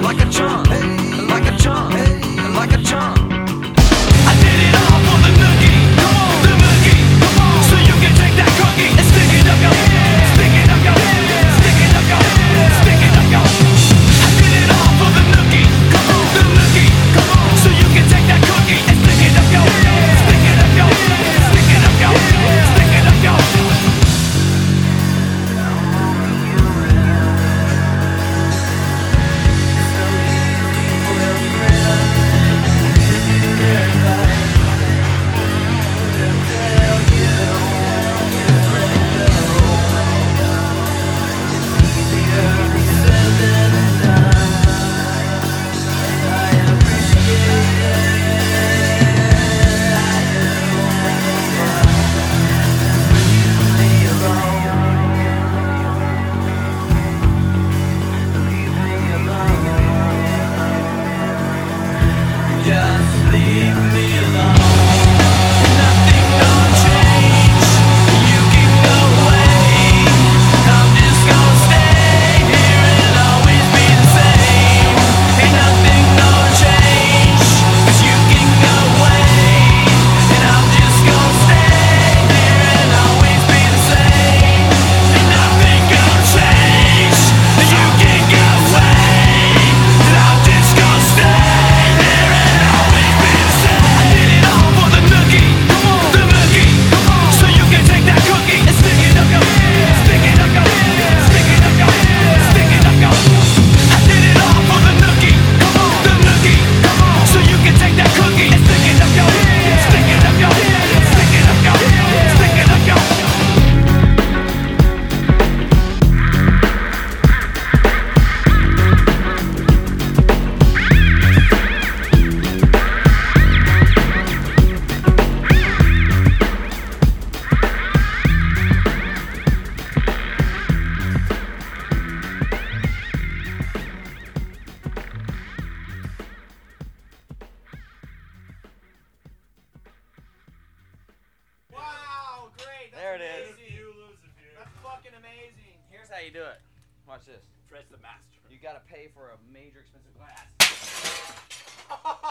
like a chump, like a chump, like a chump. I did it all for the nookie, come on, the nookie, come on. So you can take that cookie and stick it up your head, stick it up your head, stick it up your head, stick it up your head. I did it all for the nookie, come on, the nookie, come on. So you can take that cookie and stick it up your head, stick it up your head, stick it up your head, stick it up your head. Just leave me alone. Nothing gonna change. You can go away. I'm just gonna stay here and always be the same. Ain't nothing gonna change. 'Cause you can go away. And I'm just gonna stay here and always be the same. Ain't nothing gonna change. You can go away. And I'm just gonna stay. Wow, great. That's There it is. amazing. You lose if you. That's fucking amazing. Here's how you do it. Watch this. Fred's the master. You gotta pay for a major expensive glass.